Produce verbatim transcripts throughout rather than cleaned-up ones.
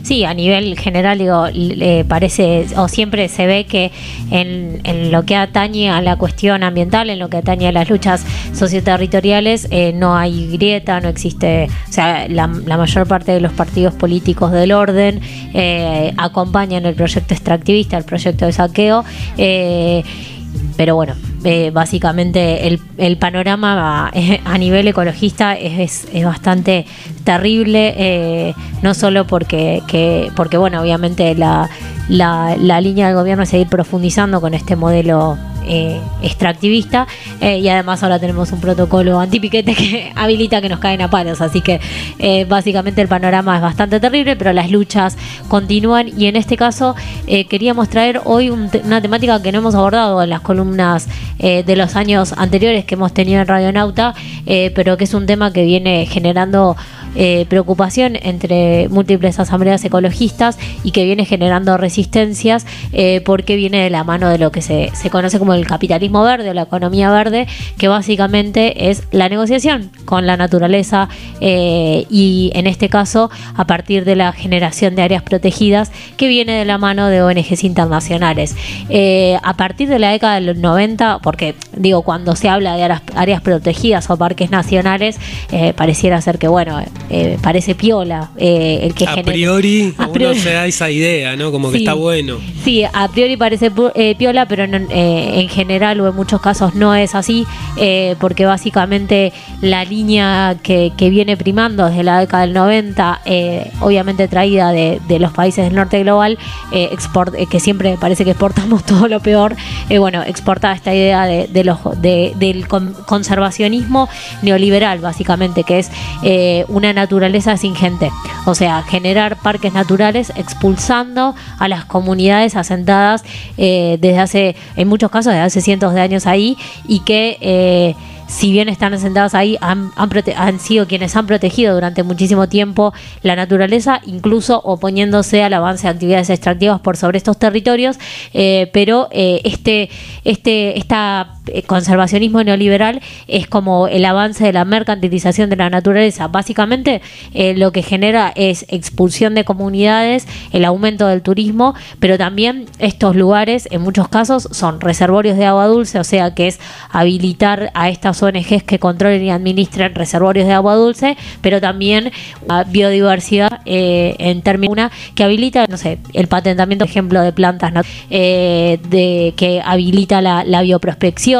sí, a nivel general, digo, le parece, o siempre se ve que en, en lo que atañe a la cuestión ambiental, en lo que atañe a las luchas socioterritoriales, eh, no hay grieta, no existe, o sea, la, la mayor parte de los partidos políticos del orden eh, acompañan el proyecto extractivista, el proyecto de saqueo, eh, pero bueno, eh, básicamente el, el panorama a, a nivel ecologista es, es, es bastante terrible, eh, no solo porque, que, porque bueno, obviamente la, la, la línea del gobierno es seguir profundizando con este modelo Eh, extractivista, eh, y además ahora tenemos un protocolo antipiquete que habilita que nos caen a palos, así que eh, básicamente el panorama es bastante terrible, pero las luchas continúan, y en este caso eh, queríamos traer hoy un te- una temática que no hemos abordado en las columnas eh, de los años anteriores que hemos tenido en Radionauta, eh, pero que es un tema que viene generando eh, preocupación entre múltiples asambleas ecologistas y que viene generando resistencias, eh, porque viene de la mano de lo que se, se conoce como el capitalismo verde o la economía verde, que básicamente es la negociación con la naturaleza, eh, y en este caso a partir de la generación de áreas protegidas, que viene de la mano de O N Ges internacionales. Eh, a partir de la década de los noventa, porque digo, cuando se habla de áreas, áreas protegidas o parques nacionales, eh, pareciera ser que bueno, eh, parece piola, eh, el que a genera, priori a uno priori se da esa idea, ¿no? Como que Sí. está bueno. Sí, a priori parece eh, piola, pero no, eh, en general o en muchos casos no es así, eh, porque básicamente la línea que, que viene primando desde la década del noventa, eh, obviamente traída de, de los países del norte global, eh, export, eh, que siempre parece que exportamos todo lo peor, eh, bueno, exporta esta idea de, de los, de, del con- conservacionismo neoliberal, básicamente, que es eh, una naturaleza sin gente, o sea, generar parques naturales expulsando a las comunidades asentadas eh, desde hace, en muchos casos desde hace cientos de años ahí, y que eh, si bien están asentadas ahí, han, han, prote- han sido quienes han protegido durante muchísimo tiempo la naturaleza, incluso oponiéndose al avance de actividades extractivas por sobre estos territorios, eh, pero eh, este, este esta conservacionismo neoliberal es como el avance de la mercantilización de la naturaleza. Básicamente eh, lo que genera es expulsión de comunidades, el aumento del turismo, pero también estos lugares en muchos casos son reservorios de agua dulce, o sea que es habilitar a estas O N Ges que controlen y administren reservorios de agua dulce, pero también a biodiversidad, eh, en términos una que habilita, no sé, el patentamiento, por ejemplo, de plantas, ¿no? eh, de que habilita la, la bioprospección,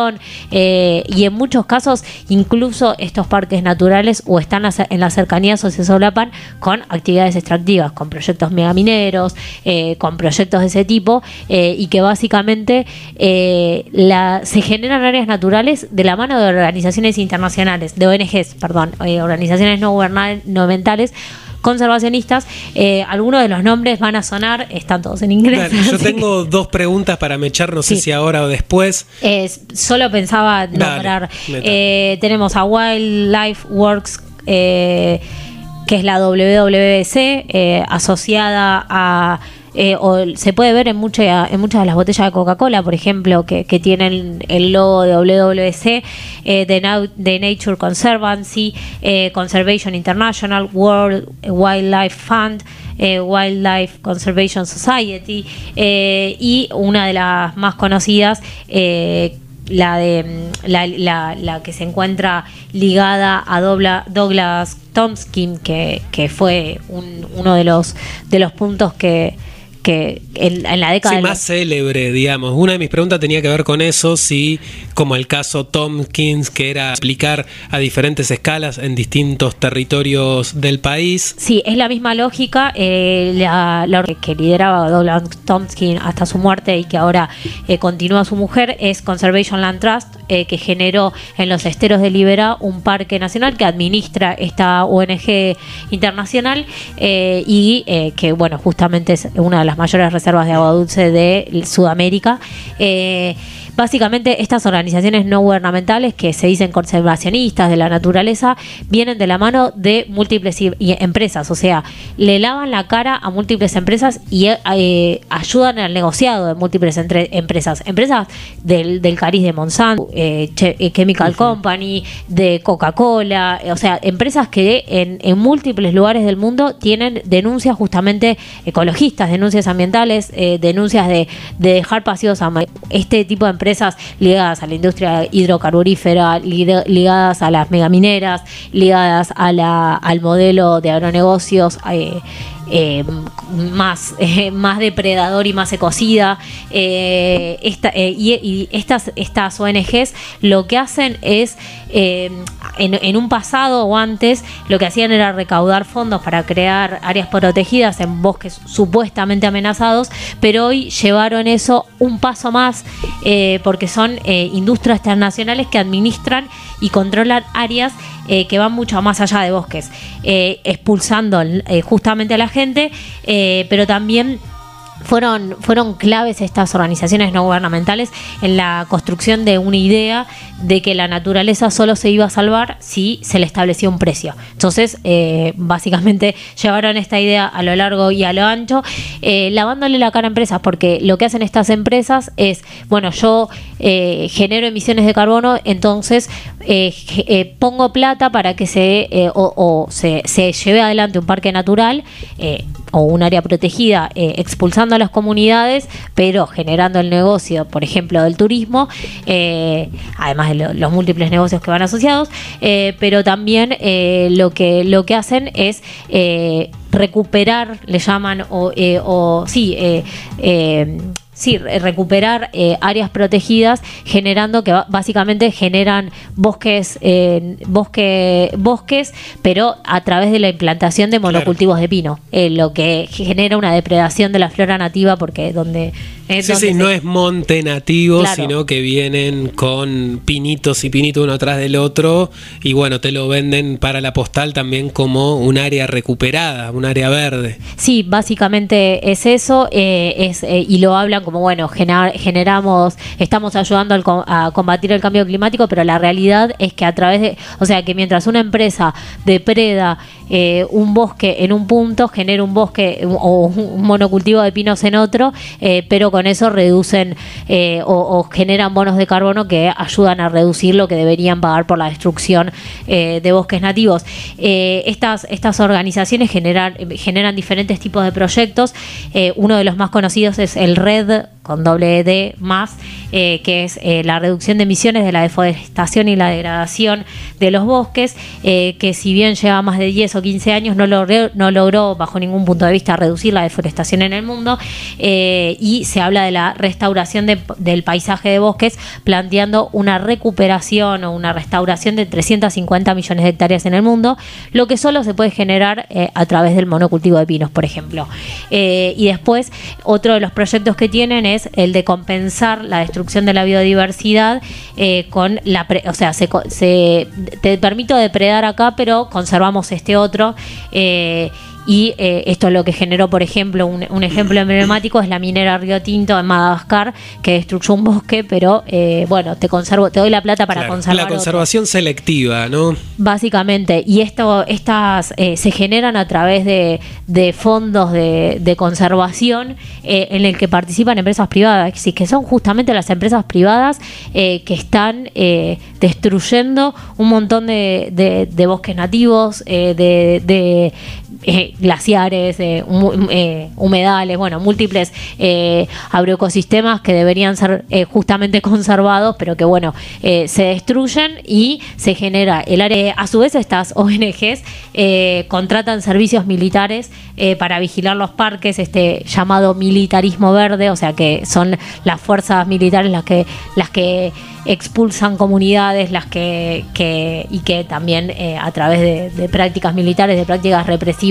eh, y en muchos casos incluso estos parques naturales o están en las cercanías o se solapan con actividades extractivas, con proyectos megamineros, eh, con proyectos de ese tipo, eh, y que básicamente eh, la, se generan áreas naturales de la mano de organizaciones internacionales, de O N Ges, perdón, eh, organizaciones no gubernamentales, conservacionistas. Eh, algunos de los nombres van a sonar, están todos en inglés. Claro, yo tengo dos preguntas para mechar, no sé Sí. si ahora o después. Eh, solo pensaba nombrar, eh, tenemos a Wildlife Works, eh, que es la W W C, eh, asociada a Eh, o se puede ver en, mucha, en muchas de las botellas de Coca-Cola, por ejemplo, que, que tienen el logo de W W C, eh, de, Nau- de Nature Conservancy, eh, Conservation International, World Wildlife Fund, eh, Wildlife Conservation Society, eh, y una de las más conocidas, eh, la de la, la, la que se encuentra ligada a Dobla, Douglas Tomskin, que, que fue un, uno de los de los puntos que que en, en la década Sí, de más los... célebre, digamos. Una de mis preguntas tenía que ver con eso, si, como el caso Tompkins, que era aplicar a diferentes escalas en distintos territorios del país. Sí, es la misma lógica, eh, la, la que lideraba Douglas Tomskin hasta su muerte y que ahora eh, continúa su mujer, es Conservation Land Trust, eh, que generó en los esteros de Liberá un parque nacional que administra esta O N Ge internacional, eh, y eh, que, bueno, justamente es una de las mayores reservas de agua dulce de Sudamérica. Eh, básicamente estas organizaciones no gubernamentales que se dicen conservacionistas de la naturaleza vienen de la mano de múltiples y, y empresas, o sea, le lavan la cara a múltiples empresas y eh, ayudan al negociado de múltiples entre, empresas, empresas del, del cariz de Monsanto, eh, Che, Chemical uh-huh. Company, de Coca-Cola, o sea, empresas que en, en múltiples lugares del mundo tienen denuncias justamente ecologistas, denuncias ambientales, eh, denuncias de, de dejar pasivos a este tipo de empresas ligadas a la industria hidrocarburífera, ligadas a las megamineras, ligadas a la, al modelo de agronegocios eh, eh, más, eh, más depredador y más ecocida. Eh, esta, eh, y, y estas, estas O N Ges lo que hacen es, eh, en, en un pasado o antes, lo que hacían era recaudar fondos para crear áreas protegidas en bosques supuestamente amenazados, pero hoy llevaron eso un paso más, eh, porque son eh, industrias transnacionales que administran y controlan áreas eh, que van mucho más allá de bosques, eh, expulsando eh, justamente a la gente, eh, pero también fueron, fueron claves estas organizaciones no gubernamentales en la construcción de una idea de que la naturaleza solo se iba a salvar si se le establecía un precio. Entonces, eh, básicamente llevaron esta idea a lo largo y a lo ancho, eh, lavándole la cara a empresas, porque lo que hacen estas empresas es, bueno, yo eh, genero emisiones de carbono, entonces eh, eh, pongo plata para que se, eh, o, o se, se lleve adelante un parque natural eh, o un área protegida, eh, expulsando a las comunidades, pero generando el negocio, por ejemplo, del turismo, eh, además de lo, los múltiples negocios que van asociados, eh, pero también eh, lo que lo que hacen es eh, recuperar, le llaman, o, eh, o sí, eh, eh, Sí, recuperar eh, áreas protegidas, generando que básicamente generan bosques, eh, bosque, bosques, pero a través de la implantación de monocultivos claro. de pino, eh, lo que genera una depredación de la flora nativa, porque donde Eh, sí, sí, no se... es monte nativo, claro. sino que vienen con pinitos y pinitos uno atrás del otro, y bueno, te lo venden para la postal también como un área recuperada, un área verde. Sí, básicamente es eso, eh, es eh, y lo hablan como, bueno, gener, generamos, estamos ayudando al, a combatir el cambio climático, pero la realidad es que a través de, o sea, que mientras una empresa depreda eh, un bosque en un punto, genera un bosque o un monocultivo de pinos en otro, eh, pero con eso reducen eh, o, o generan bonos de carbono que ayudan a reducir lo que deberían pagar por la destrucción eh, de bosques nativos. Eh, estas, estas organizaciones generan, generan diferentes tipos de proyectos. Eh, uno de los más conocidos es el REDD, con doble D más, eh, que es eh, la reducción de emisiones de la deforestación y la degradación de los bosques, eh, que si bien lleva más de diez o quince años, no logró, no logró bajo ningún punto de vista reducir la deforestación en el mundo, eh, y se habla de la restauración de, del paisaje de bosques, planteando una recuperación o una restauración de trescientos cincuenta millones de hectáreas en el mundo, lo que solo se puede generar eh, a través del monocultivo de pinos, por ejemplo. Eh, y después, otro de los proyectos que tienen es el de compensar la destrucción de la biodiversidad eh, con la, pre, o sea, se, se te permito depredar acá, pero conservamos este otro. Eh, Y eh, esto es lo que generó, por ejemplo, un, un ejemplo emblemático es la minera Río Tinto en Madagascar, que destruyó un bosque, pero eh, bueno, te conservo, te doy la plata para claro, conservar. La conservación otro. Selectiva, ¿no? Básicamente, y esto, estas eh, se generan a través de, de fondos de, de conservación eh, en el que participan empresas privadas, que son justamente las empresas privadas eh, que están eh, destruyendo un montón de, de, de bosques nativos, eh, de, de eh, glaciares, eh, eh, humedales, bueno, múltiples eh, agroecosistemas que deberían ser eh, justamente conservados, pero que bueno, eh, se destruyen y se genera el área. A su vez, estas O N Ges eh, contratan servicios militares eh, para vigilar los parques, este llamado militarismo verde, o sea que son las fuerzas militares las que las que expulsan comunidades, las que, que y que también eh, a través de, de prácticas militares, de prácticas represivas,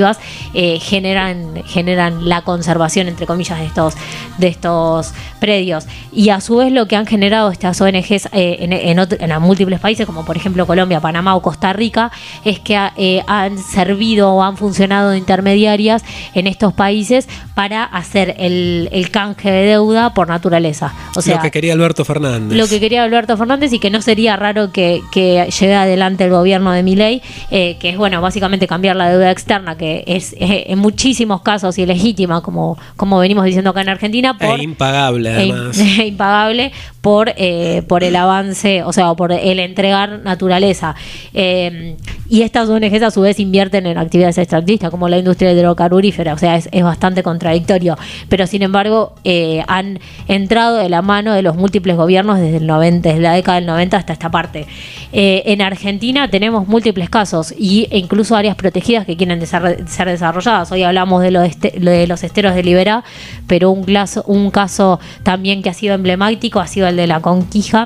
extractivas eh, generan, generan la conservación, entre comillas, de estos, de estos predios. Y a su vez lo que han generado estas O N Ges eh, en, en, otro, en múltiples países, como por ejemplo Colombia, Panamá o Costa Rica, es que eh, han servido o han funcionado de intermediarias en estos países para hacer el, el canje de deuda por naturaleza. O sea, lo que quería Alberto Fernández. Lo que quería Alberto Fernández, y que no sería raro que, que llegue adelante el gobierno de Milei, eh, que es, bueno, básicamente cambiar la deuda externa, que es, es en muchísimos casos ilegítima, como, como venimos diciendo acá en Argentina. Por, e impagable, además. E impagable por, eh, por el avance, o sea, por el entregar naturaleza. Eh, y estas O N Ges a su vez invierten en actividades extractivistas, como la industria hidrocarburífera, o sea, es, es bastante contradictorio. Pero sin embargo, eh, han entrado de la mano de los múltiples gobiernos desde el noventa, desde la década del noventa hasta esta parte. Eh, en Argentina tenemos múltiples casos y, e incluso áreas protegidas que quieren desar- ser desarrolladas. Hoy hablamos de, lo de, este, de los esteros de Liberá, pero un caso, un caso también que ha sido emblemático ha sido el de la Conquija,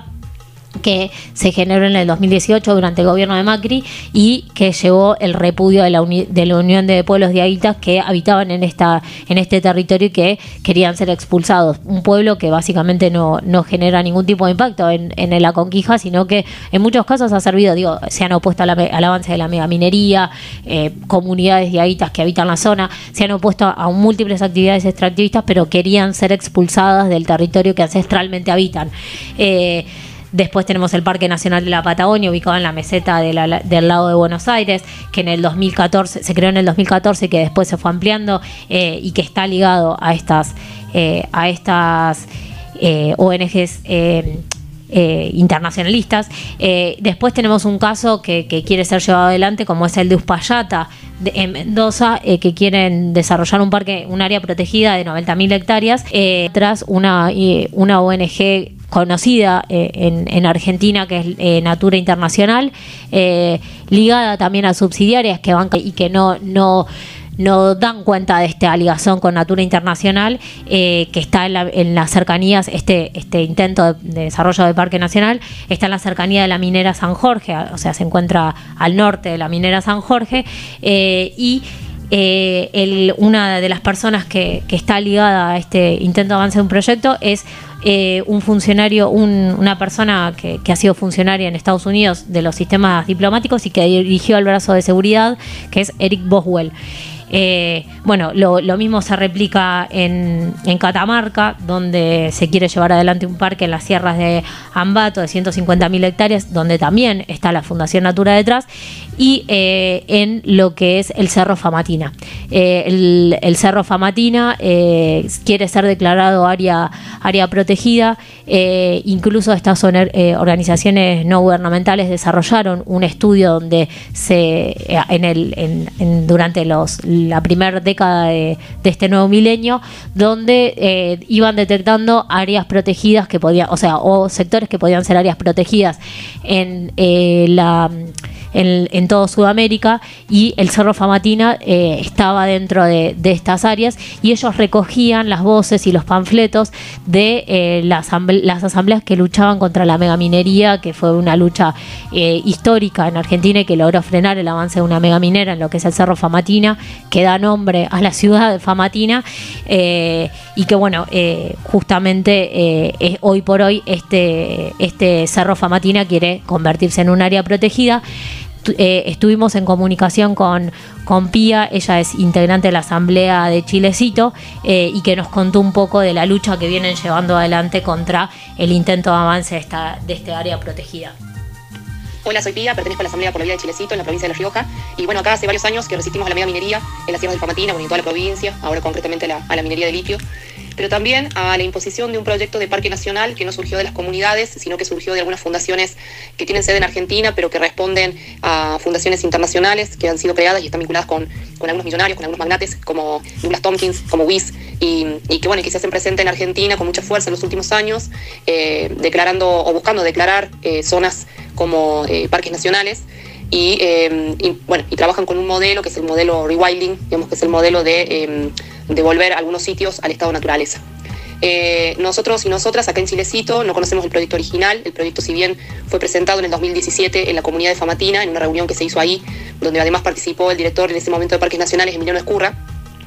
que se generó en el dos mil dieciocho durante el gobierno de Macri y que llevó el repudio de la, uni- de la Unión de Pueblos Diaguitas que habitaban en esta en este territorio y que querían ser expulsados. Un pueblo que básicamente no, no genera ningún tipo de impacto en, en la Conquija, sino que en muchos casos ha servido, digo, se han opuesto a la, al avance de la megaminería, eh, comunidades diaguitas que habitan la zona, se han opuesto a, a múltiples actividades extractivistas, pero querían ser expulsadas del territorio que ancestralmente habitan. Eh, Después tenemos el Parque Nacional de la Patagonia, ubicado en la meseta de la, del lago de Buenos Aires, que en el dos mil catorce se creó en el dos mil catorce, que después se fue ampliando eh, y que está ligado a estas eh, a estas eh, O N Ges eh, eh, internacionalistas. Eh, después tenemos un caso que, que quiere ser llevado adelante, como es el de Uspallata, de, en Mendoza, eh, que quieren desarrollar un parque, un área protegida de noventa mil hectáreas, eh, tras una, eh, una O N G conocida eh, en, en Argentina, que es eh, Natura Internacional, eh, ligada también a subsidiarias que van y que no no no dan cuenta de esta ligación con Natura Internacional, eh, que está en, la, en las cercanías, este este intento de, de desarrollo del Parque Nacional está en la cercanía de la minera San Jorge, o sea, se encuentra al norte de la minera San Jorge, eh, y eh, el, una de las personas que, que está ligada a este intento de avance de un proyecto es Eh, un funcionario, un, una persona que, que ha sido funcionaria en Estados Unidos de los sistemas diplomáticos y que dirigió el brazo de seguridad, que es Eric Boswell. Eh, bueno, lo, lo mismo se replica en, en Catamarca, donde se quiere llevar adelante un parque en las sierras de Ambato de ciento cincuenta mil hectáreas, donde también está la Fundación Natura detrás, y eh, en lo que es el Cerro Famatina. Eh, el, el Cerro Famatina eh, quiere ser declarado área, área protegida, eh, incluso estas son, eh, organizaciones no gubernamentales desarrollaron un estudio donde se en el en, en, durante los la primera década de, de este nuevo milenio, donde eh, iban detectando áreas protegidas que podían, o sea, o sectores que podían ser áreas protegidas en eh, la En, en todo Sudamérica, y el Cerro Famatina eh, estaba dentro de, de estas áreas, y ellos recogían las voces y los panfletos de eh, la asamble- las asambleas que luchaban contra la megaminería, que fue una lucha eh, histórica en Argentina y que logró frenar el avance de una megaminera en lo que es el Cerro Famatina, que da nombre a la ciudad de Famatina, eh, y que bueno, eh, justamente eh, es, hoy por hoy este, este Cerro Famatina quiere convertirse en un área protegida. Eh, estuvimos en comunicación con, con Pía, ella es integrante de la Asamblea de Chilecito, eh, y que nos contó un poco de la lucha que vienen llevando adelante contra el intento de avance de esta, de este área protegida. Hola, soy Pía, pertenezco a la Asamblea por la Vida de Chilecito, en la provincia de La Rioja. Y bueno, acá hace varios años que resistimos a la mega minería en las sierras de Famatina, bueno, en toda la provincia, ahora concretamente a la, a la minería de litio, pero también a la imposición de un proyecto de parque nacional que no surgió de las comunidades, sino que surgió de algunas fundaciones que tienen sede en Argentina, pero que responden a fundaciones internacionales que han sido creadas y están vinculadas con, con algunos millonarios, con algunos magnates, como Douglas Tompkins, como Wyss, y, y que bueno, que se hacen presentes en Argentina con mucha fuerza en los últimos años, eh, declarando o buscando declarar eh, zonas como eh, parques nacionales. Y, eh, y bueno, y trabajan con un modelo que es el modelo rewilding, digamos que es el modelo de eh, devolver algunos sitios al estado de naturaleza. Eh, nosotros y nosotras acá en Chilecito no conocemos el proyecto original. El proyecto, si bien fue presentado en el dos mil diecisiete en la comunidad de Famatina, en una reunión que se hizo ahí, donde además participó el director en ese momento de Parques Nacionales, Emiliano Escurra,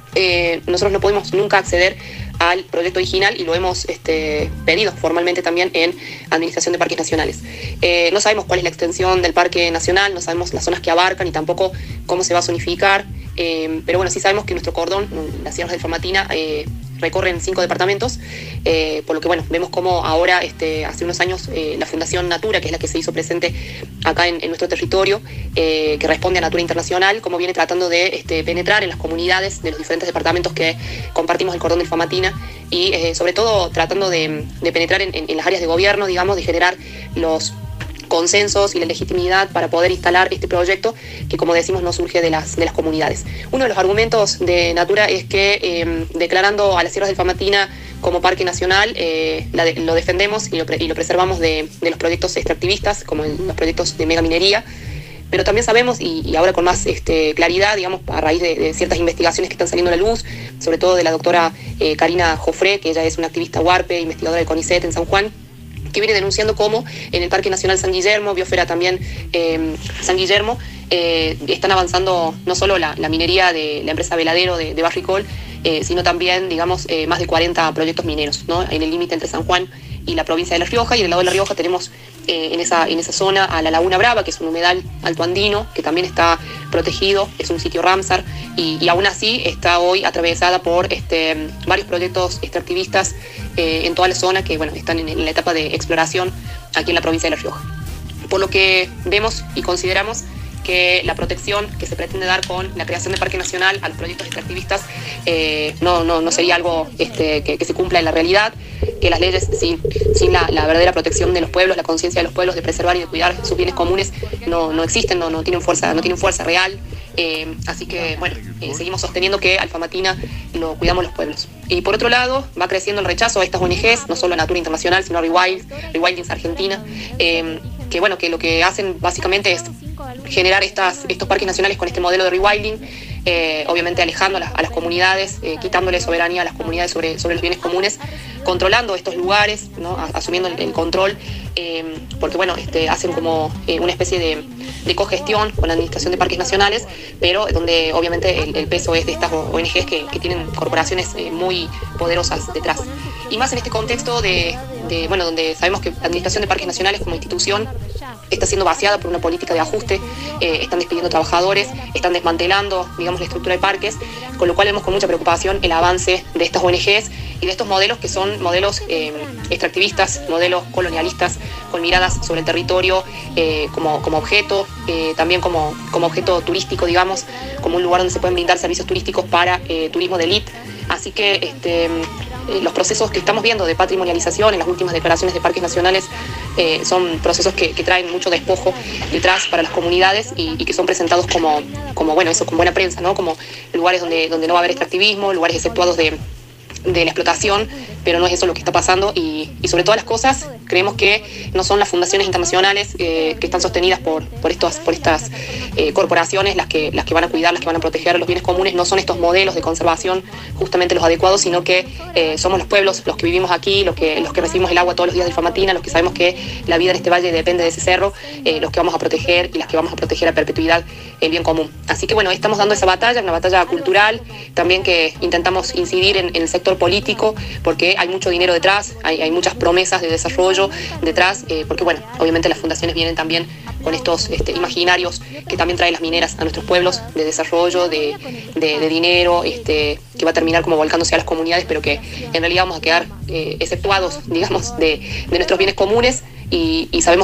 eh, nosotros no pudimos nunca acceder al proyecto original y lo hemos este, pedido formalmente también en Administración de Parques Nacionales. Eh, no sabemos cuál es la extensión del Parque Nacional, no sabemos las zonas que abarcan y tampoco cómo se va a zonificar, eh, pero bueno, sí sabemos que nuestro cordón, las sierras de Famatina, eh, recorren cinco departamentos, eh, por lo que bueno, vemos cómo ahora, este, hace unos años, eh, la Fundación Natura, que es la que se hizo presente acá en, en nuestro territorio, eh, que responde a Natura Internacional, cómo viene tratando de este, penetrar en las comunidades de los diferentes departamentos que compartimos el cordón del Famatina y eh, sobre todo tratando de, de penetrar en, en, en las áreas de gobierno, digamos, de generar los consensos y la legitimidad para poder instalar este proyecto que, como decimos, no surge de las, de las comunidades. Uno de los argumentos de Natura es que eh, declarando a las sierras del Famatina como parque nacional, eh, la de, lo defendemos y lo, pre, y lo preservamos de, de los proyectos extractivistas, como el, los proyectos de megaminería, pero también sabemos, y, y ahora con más este, claridad, digamos, a raíz de, de ciertas investigaciones que están saliendo a la luz, sobre todo de la doctora eh, Karina Jofré, que ella es una activista huarpe, investigadora del CONICET en San Juan, que viene denunciando cómo en el Parque Nacional San Guillermo, Biosfera también eh, San Guillermo, eh, están avanzando no solo la, la minería de la empresa Veladero de, de Barricol, eh, sino también, digamos, eh, más de cuarenta proyectos mineros, ¿no? En el límite entre San Juan y la provincia de La Rioja, y del lado de La Rioja tenemos eh, en, esa, en esa zona a la Laguna Brava, que es un humedal altoandino, que también está protegido, es un sitio Ramsar, y, y aún así está hoy atravesada por este, varios proyectos extractivistas eh, en toda la zona que bueno, están en, en la etapa de exploración aquí en la provincia de La Rioja. Por lo que vemos y consideramos que la protección que se pretende dar con la creación de Parque Nacional a los proyectos extractivistas eh, no, no, no sería algo este, que, que se cumpla en la realidad, que las leyes sin, sin la, la verdadera protección de los pueblos, la conciencia de los pueblos de preservar y de cuidar sus bienes comunes no, no existen, no, no, tienen fuerza, no tienen fuerza real. Eh, así que, bueno, eh, seguimos sosteniendo que al Famatina lo cuidamos los pueblos. Y por otro lado, va creciendo el rechazo a estas O N Gs, no solo a Natura Internacional, sino a Rewild, Rewildings Argentina, eh, que bueno, que lo que hacen básicamente es generar estas, estos parques nacionales con este modelo de rewilding, eh, obviamente alejando a las, a las comunidades, eh, quitándole soberanía a las comunidades sobre, sobre los bienes comunes, controlando estos lugares, ¿no? Asumiendo el, el control, eh, porque bueno, este, hacen como eh, una especie de, de cogestión con la administración de parques nacionales, pero donde obviamente el, el peso es de estas O N Gs que, que tienen corporaciones eh, muy poderosas detrás. Y más en este contexto de, de, bueno, donde sabemos que la administración de parques nacionales como institución está siendo vaciada por una política de ajuste, eh, están despidiendo trabajadores, están desmantelando, digamos, la estructura de parques, con lo cual vemos con mucha preocupación el avance de estas O N Gs y de estos modelos que son modelos eh, extractivistas, modelos colonialistas, con miradas sobre el territorio eh, como, como objeto, eh, también como, como objeto turístico, digamos, como un lugar donde se pueden brindar servicios turísticos para eh, turismo de élite. Así que este, los procesos que estamos viendo de patrimonialización en las últimas declaraciones de parques nacionales eh, son procesos que, que traen mucho despojo detrás para las comunidades y, y que son presentados como, como, bueno, eso, con buena prensa, ¿no? Como lugares donde, donde no va a haber extractivismo, lugares exceptuados de, de la explotación, pero no es eso lo que está pasando y, y sobre todas las cosas creemos que no son las fundaciones internacionales eh, que están sostenidas por, por, estos, por estas eh, corporaciones las que, las que van a cuidar, las que van a proteger los bienes comunes, no son estos modelos de conservación justamente los adecuados, sino que eh, somos los pueblos, los que vivimos aquí, los que, los que recibimos el agua todos los días del Famatina, los que sabemos que la vida en este valle depende de ese cerro, eh, los que vamos a proteger y las que vamos a proteger a perpetuidad el bien común. Así que bueno, estamos dando esa batalla, una batalla cultural, también que intentamos incidir en, en el sector político, porque hay mucho dinero detrás, hay, hay muchas promesas de desarrollo detrás, eh, porque bueno, obviamente las fundaciones vienen también con estos este, imaginarios que también traen las mineras a nuestros pueblos, de desarrollo, de, de, de dinero, este, que va a terminar como volcándose a las comunidades, pero que en realidad vamos a quedar eh, exceptuados, digamos, de, de nuestros bienes comunes y, y sabemos.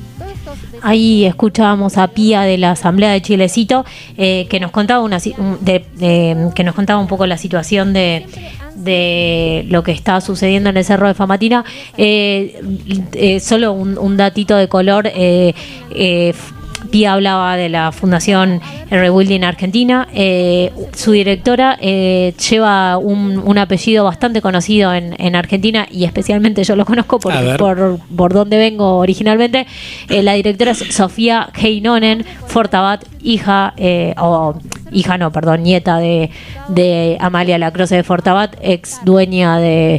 Ahí escuchábamos a Pía de la Asamblea de Chilecito eh, que nos contaba una de, de, que nos contaba un poco la situación de de lo que está sucediendo en el Cerro de Famatina. Eh, eh, solo un, un datito de color. Eh, eh, Pía hablaba de la Fundación Rebuilding Argentina. Eh, su directora eh, lleva un, un apellido bastante conocido en, en Argentina, y especialmente yo lo conozco por, por, por donde vengo originalmente. Eh, la directora es Sofía Heinonen Fortabat, hija, eh, o hija no, perdón, nieta de, de Amalia Lacroze de Fortabat, ex dueña de,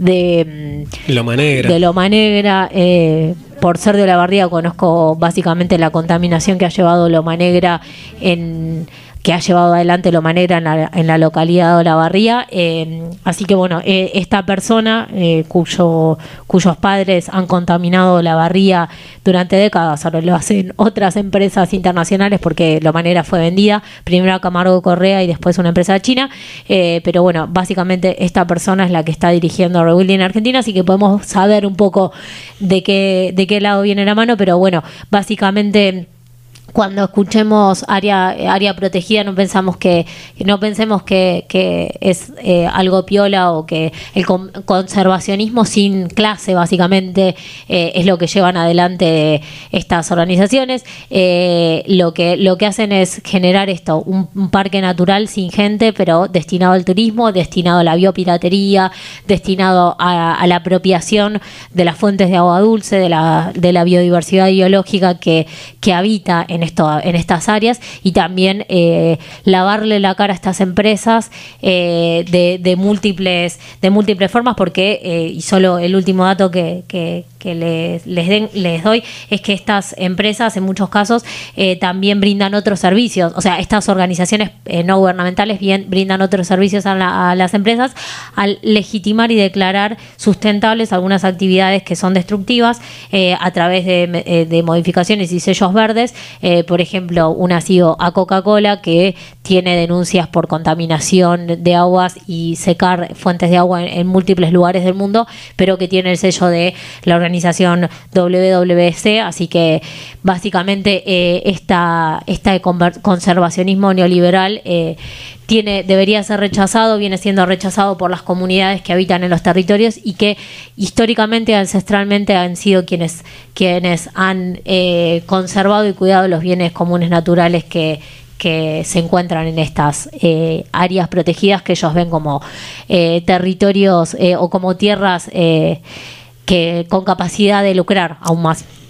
de Loma Negra. De Loma Negra. Eh, por ser de Olavarría conozco básicamente la contaminación que ha llevado Loma Negra en... que ha llevado adelante Loma Negra en la, en la localidad de Olavarría. Eh, así que bueno, eh, esta persona eh, cuyo, cuyos padres han contaminado Olavarría durante décadas, ahora lo hacen otras empresas internacionales porque Loma Negra fue vendida, primero a Camargo Correa y después una empresa china, eh, pero bueno, básicamente esta persona es la que está dirigiendo Rebuilding Argentina, así que podemos saber un poco de qué, de qué lado viene la mano, pero bueno, básicamente... Cuando escuchemos área área protegida no pensamos que no pensemos que, que es eh, algo piola, o que el con, conservacionismo sin clase básicamente eh, es lo que llevan adelante estas organizaciones. Eh, lo que lo que hacen es generar esto, un, un parque natural sin gente, pero destinado al turismo, destinado a la biopiratería, destinado a, a la apropiación de las fuentes de agua dulce, de la de la biodiversidad biológica que que habita en esto, en estas áreas, y también eh, lavarle la cara a estas empresas eh, de, de múltiples de múltiples formas, porque eh, y solo el último dato que, que, que les les, den, les doy es que estas empresas en muchos casos eh, también brindan otros servicios, o sea, estas organizaciones eh, no gubernamentales bien brindan otros servicios a, la, a las empresas al legitimar y declarar sustentables algunas actividades que son destructivas eh, a través de, de modificaciones y sellos verdes. Eh, por ejemplo, una ha sido a Coca-Cola, que tiene denuncias por contaminación de aguas y secar fuentes de agua en, en múltiples lugares del mundo, pero que tiene el sello de la organización W W C, así que básicamente eh, esta, esta conservacionismo neoliberal eh, tiene, debería ser rechazado, viene siendo rechazado por las comunidades que habitan en los territorios y que históricamente, ancestralmente han sido quienes, quienes han eh, conservado y cuidado los bienes comunes naturales que, que se encuentran en estas eh, áreas protegidas, que ellos ven como eh, territorios eh, o como tierras eh, que con capacidad de lucrar aún más.